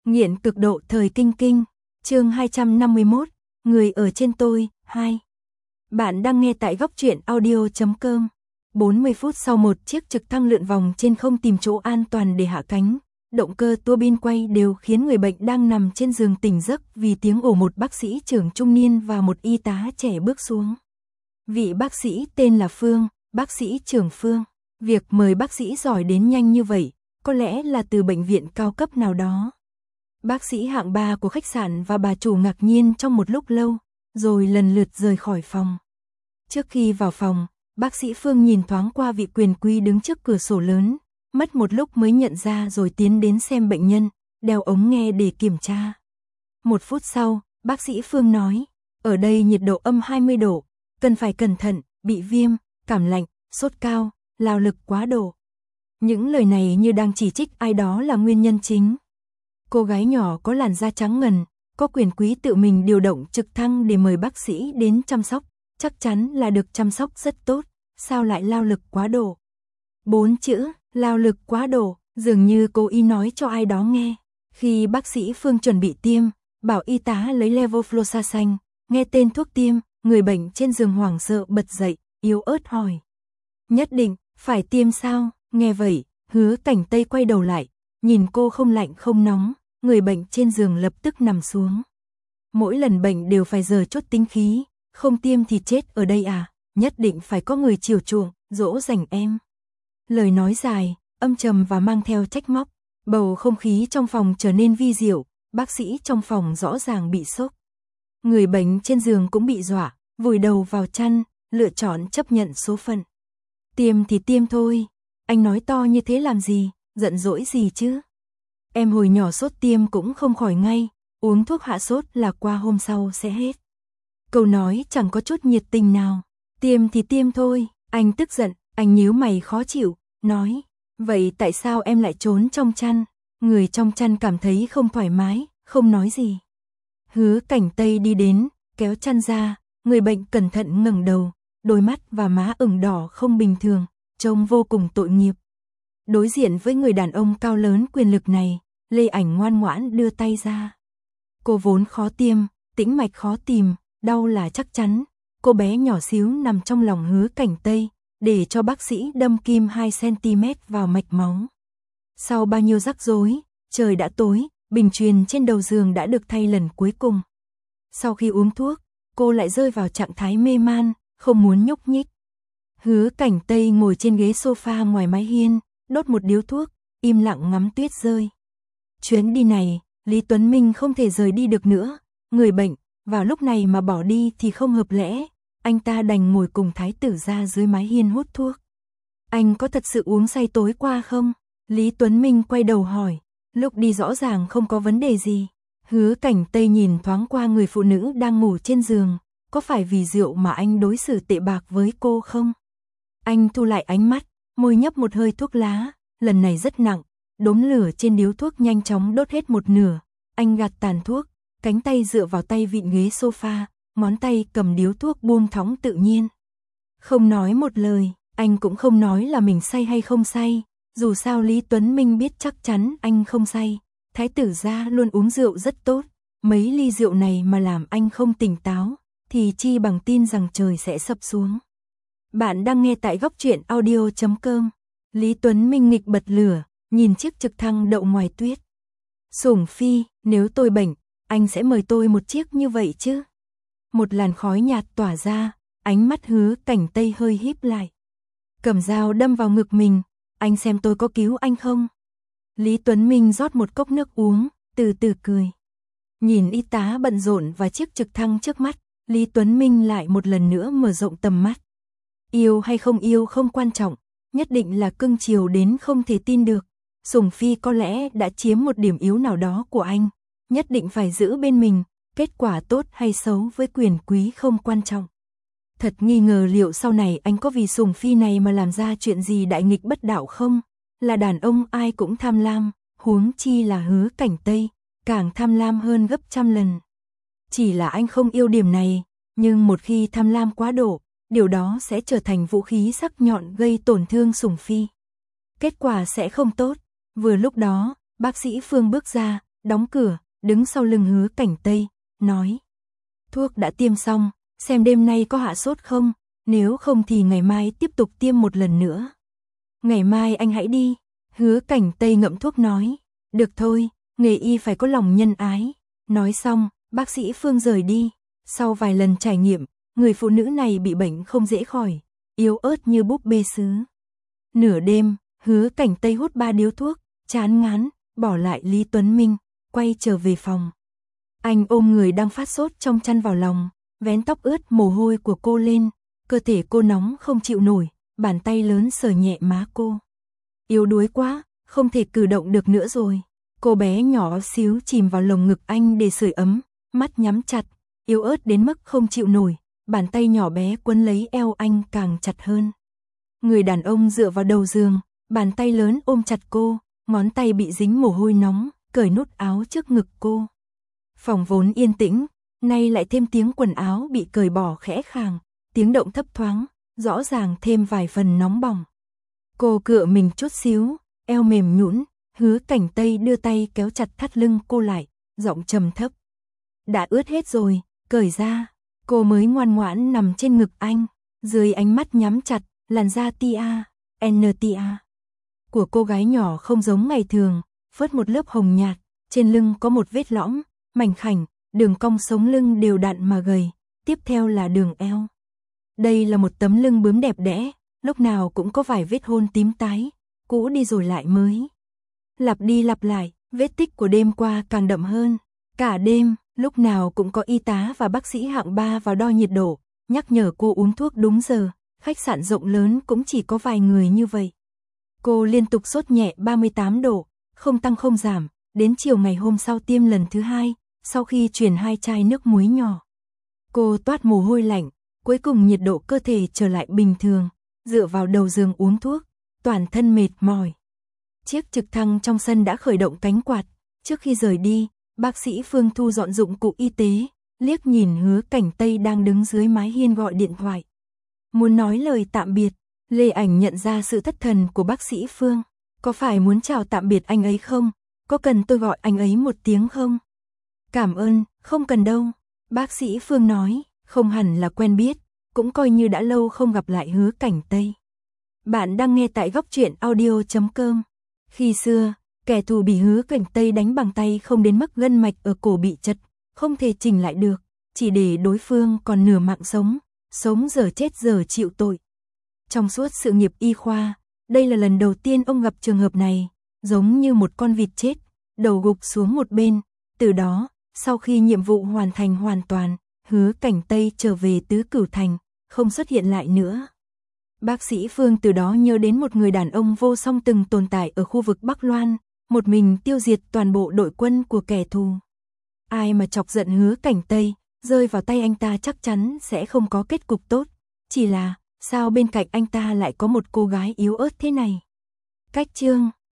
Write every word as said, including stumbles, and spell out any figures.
Nghiện cực độ thời kinh kinh, chương hai trăm năm mươi mốt, người ở trên tôi, hai. Bạn đang nghe tại góc truyện audio chấm com. bốn mươi phút sau một chiếc trực thăng lượn vòng trên không tìm chỗ an toàn để hạ cánh, động cơ tua bin quay đều khiến người bệnh đang nằm trên giường tỉnh giấc vì tiếng ồ một bác sĩ trưởng trung niên và một y tá trẻ bước xuống. Vị bác sĩ tên là Phương, bác sĩ trưởng Phương. Việc mời bác sĩ giỏi đến nhanh như vậy, có lẽ là từ bệnh viện cao cấp nào đó. Bác sĩ hạng ba của khách sạn và bà chủ ngạc nhiên trong một lúc lâu, rồi lần lượt rời khỏi phòng. Trước khi vào phòng, bác sĩ Phương nhìn thoáng qua vị quyền quý đứng trước cửa sổ lớn, mất một lúc mới nhận ra rồi tiến đến xem bệnh nhân, đeo ống nghe để kiểm tra. Một phút sau, bác sĩ Phương nói, ở đây nhiệt độ âm hai mươi độ, cần phải cẩn thận, bị viêm, cảm lạnh, sốt cao, lao lực quá độ. Những lời này như đang chỉ trích ai đó là nguyên nhân chính. Cô gái nhỏ có làn da trắng ngần, có quyền quý tự mình điều động trực thăng để mời bác sĩ đến chăm sóc, chắc chắn là được chăm sóc rất tốt, sao lại lao lực quá độ? Bốn chữ, lao lực quá độ, dường như cô y nói cho ai đó nghe. Khi bác sĩ Phương chuẩn bị tiêm, bảo y tá lấy Levofloxacin xanh, nghe tên thuốc tiêm, người bệnh trên giường hoảng sợ bật dậy, yếu ớt hỏi. Nhất định, phải tiêm sao? Nghe vậy, Hứa Cảnh Tây quay đầu lại, nhìn cô không lạnh không nóng, người bệnh trên giường lập tức nằm xuống. Mỗi lần bệnh đều phải giờ chốt tính khí, không tiêm thì chết ở đây à, nhất định phải có người chiều chuộng, dỗ dành em. Lời nói dài, âm trầm và mang theo trách móc, bầu không khí trong phòng trở nên vi diệu, bác sĩ trong phòng rõ ràng bị sốc. Người bệnh trên giường cũng bị dọa, vùi đầu vào chăn, lựa chọn chấp nhận số phận. Tiêm thì tiêm thôi, anh nói to như thế làm gì, giận dỗi gì chứ? Em hồi nhỏ sốt tiêm cũng không khỏi ngay, uống thuốc hạ sốt là qua hôm sau sẽ hết. Câu nói chẳng có chút nhiệt tình nào, tiêm thì tiêm thôi, anh tức giận, anh nhíu mày khó chịu, nói, vậy tại sao em lại trốn trong chăn? Người trong chăn cảm thấy không thoải mái, không nói gì. Hứa Cảnh Tây đi đến, kéo chăn ra, người bệnh cẩn thận ngẩng đầu, đôi mắt và má ửng đỏ không bình thường, trông vô cùng tội nghiệp. Đối diện với người đàn ông cao lớn quyền lực này, Lê Ảnh ngoan ngoãn đưa tay ra. Cô vốn khó tiêm, tĩnh mạch khó tìm, đau là chắc chắn. Cô bé nhỏ xíu nằm trong lòng Hứa Cảnh Tây, để cho bác sĩ đâm kim hai xăng ti mét vào mạch máu. Sau bao nhiêu rắc rối, trời đã tối, bình truyền trên đầu giường đã được thay lần cuối cùng. Sau khi uống thuốc, cô lại rơi vào trạng thái mê man, không muốn nhúc nhích. Hứa Cảnh Tây ngồi trên ghế sofa ngoài mái hiên, đốt một điếu thuốc, im lặng ngắm tuyết rơi. Chuyến đi này, Lý Tuấn Minh không thể rời đi được nữa, người bệnh, vào lúc này mà bỏ đi thì không hợp lẽ, anh ta đành ngồi cùng thái tử ra dưới mái hiên hút thuốc. Anh có thật sự uống say tối qua không? Lý Tuấn Minh quay đầu hỏi, lúc đi rõ ràng không có vấn đề gì. Hứa Cảnh Tây nhìn thoáng qua người phụ nữ đang ngủ trên giường, có phải vì rượu mà anh đối xử tệ bạc với cô không? Anh thu lại ánh mắt, môi nhấp một hơi thuốc lá, lần này rất nặng, đốm lửa trên điếu thuốc nhanh chóng đốt hết một nửa, anh gạt tàn thuốc, cánh tay dựa vào tay vịn ghế sofa, ngón tay cầm điếu thuốc buông thõng tự nhiên. Không nói một lời, anh cũng không nói là mình say hay không say, dù sao Lý Tuấn Minh biết chắc chắn anh không say, thái tử gia luôn uống rượu rất tốt, mấy ly rượu này mà làm anh không tỉnh táo, thì chi bằng tin rằng trời sẽ sập xuống. Bạn đang nghe tại góc truyện audio chấm com. Lý Tuấn Minh nghịch bật lửa, nhìn chiếc trực thăng đậu ngoài tuyết. Sủng Phi, nếu tôi bệnh, anh sẽ mời tôi một chiếc như vậy chứ? Một làn khói nhạt tỏa ra, ánh mắt Hứa Cảnh Tây hơi híp lại. Cầm dao đâm vào ngực mình, anh xem tôi có cứu anh không? Lý Tuấn Minh rót một cốc nước uống, từ từ cười. Nhìn y tá bận rộn và chiếc trực thăng trước mắt, Lý Tuấn Minh lại một lần nữa mở rộng tầm mắt. Yêu hay không yêu không quan trọng, nhất định là cưng chiều đến không thể tin được. Sủng Phi có lẽ đã chiếm một điểm yếu nào đó của anh, nhất định phải giữ bên mình, kết quả tốt hay xấu với quyền quý không quan trọng. Thật nghi ngờ liệu sau này anh có vì Sủng Phi này mà làm ra chuyện gì đại nghịch bất đạo không? Là đàn ông ai cũng tham lam, huống chi là Hứa Cảnh Tây, càng tham lam hơn gấp trăm lần. Chỉ là anh không yêu điểm này, nhưng một khi tham lam quá độ, điều đó sẽ trở thành vũ khí sắc nhọn gây tổn thương Sủng Phi. Kết quả sẽ không tốt. Vừa lúc đó, bác sĩ Phương bước ra, đóng cửa, đứng sau lưng Hứa Cảnh Tây, nói. Thuốc đã tiêm xong, xem đêm nay có hạ sốt không, nếu không thì ngày mai tiếp tục tiêm một lần nữa. Ngày mai anh hãy đi, Hứa Cảnh Tây ngậm thuốc nói. Được thôi, nghề y phải có lòng nhân ái. Nói xong, bác sĩ Phương rời đi. Sau vài lần trải nghiệm, người phụ nữ này bị bệnh không dễ khỏi, yếu ớt như búp bê sứ. Nửa đêm, Hứa Cảnh Tây hút ba điếu thuốc, chán ngán, bỏ lại Lý Tuấn Minh, quay trở về phòng. Anh ôm người đang phát sốt trong chăn vào lòng, vén tóc ướt mồ hôi của cô lên, cơ thể cô nóng không chịu nổi, bàn tay lớn sờ nhẹ má cô. Yếu đuối quá, không thể cử động được nữa rồi. Cô bé nhỏ xíu chìm vào lồng ngực anh để sưởi ấm, mắt nhắm chặt, yếu ớt đến mức không chịu nổi, bàn tay nhỏ bé quấn lấy eo anh càng chặt hơn. Người đàn ông dựa vào đầu giường, bàn tay lớn ôm chặt cô, ngón tay bị dính mồ hôi nóng, cởi nút áo trước ngực cô. Phòng vốn yên tĩnh, nay lại thêm tiếng quần áo bị cởi bỏ khẽ khàng, tiếng động thấp thoáng, rõ ràng thêm vài phần nóng bỏng. Cô cựa mình chút xíu, eo mềm nhũn, Hứa Cảnh Tây đưa tay kéo chặt thắt lưng cô lại, giọng trầm thấp. Đã ướt hết rồi, cởi ra. Cô mới ngoan ngoãn nằm trên ngực anh, dưới ánh mắt nhắm chặt, làn da tia, en tia của cô gái nhỏ không giống ngày thường, phớt một lớp hồng nhạt, trên lưng có một vết lõm, mảnh khảnh, đường cong sống lưng đều đặn mà gầy, tiếp theo là đường eo. Đây là một tấm lưng bướm đẹp đẽ, lúc nào cũng có vài vết hôn tím tái, cũ đi rồi lại mới. Lặp đi lặp lại, vết tích của đêm qua càng đậm hơn. Cả đêm, lúc nào cũng có y tá và bác sĩ hạng ba vào đo nhiệt độ, nhắc nhở cô uống thuốc đúng giờ, khách sạn rộng lớn cũng chỉ có vài người như vậy. Cô liên tục sốt nhẹ ba mươi tám độ, không tăng không giảm, đến chiều ngày hôm sau tiêm lần thứ hai, sau khi truyền hai chai nước muối nhỏ. Cô toát mồ hôi lạnh, cuối cùng nhiệt độ cơ thể trở lại bình thường, dựa vào đầu giường uống thuốc, toàn thân mệt mỏi. Chiếc trực thăng trong sân đã khởi động cánh quạt, trước khi rời đi, bác sĩ Phương thu dọn dụng cụ y tế, liếc nhìn Hứa Cảnh Tây đang đứng dưới mái hiên gọi điện thoại. Muốn nói lời tạm biệt, Lê Ảnh nhận ra sự thất thần của bác sĩ Phương. Có phải muốn chào tạm biệt anh ấy không? Có cần tôi gọi anh ấy một tiếng không? Cảm ơn, không cần đâu. Bác sĩ Phương nói, không hẳn là quen biết, cũng coi như đã lâu không gặp lại Hứa Cảnh Tây. Bạn đang nghe tại góc truyện audio chấm com. Khi xưa, kẻ thù bị Hứa Cảnh Tây đánh bằng tay không đến mức gân mạch ở cổ bị chật, không thể chỉnh lại được, chỉ để đối phương còn nửa mạng sống, sống giờ chết giờ chịu tội. Trong suốt sự nghiệp y khoa, đây là lần đầu tiên ông gặp trường hợp này, giống như một con vịt chết, đầu gục xuống một bên. Từ đó, sau khi nhiệm vụ hoàn thành hoàn toàn, Hứa Cảnh Tây trở về Tứ Cửu Thành, không xuất hiện lại nữa. Bác sĩ Phương từ đó nhớ đến một người đàn ông vô song từng tồn tại ở khu vực Bắc Loan, một mình tiêu diệt toàn bộ đội quân của kẻ thù. Ai mà chọc giận Hứa Cảnh Tây, rơi vào tay anh ta chắc chắn sẽ không có kết cục tốt. Chỉ là, sao bên cạnh anh ta lại có một cô gái yếu ớt thế này? Cách chương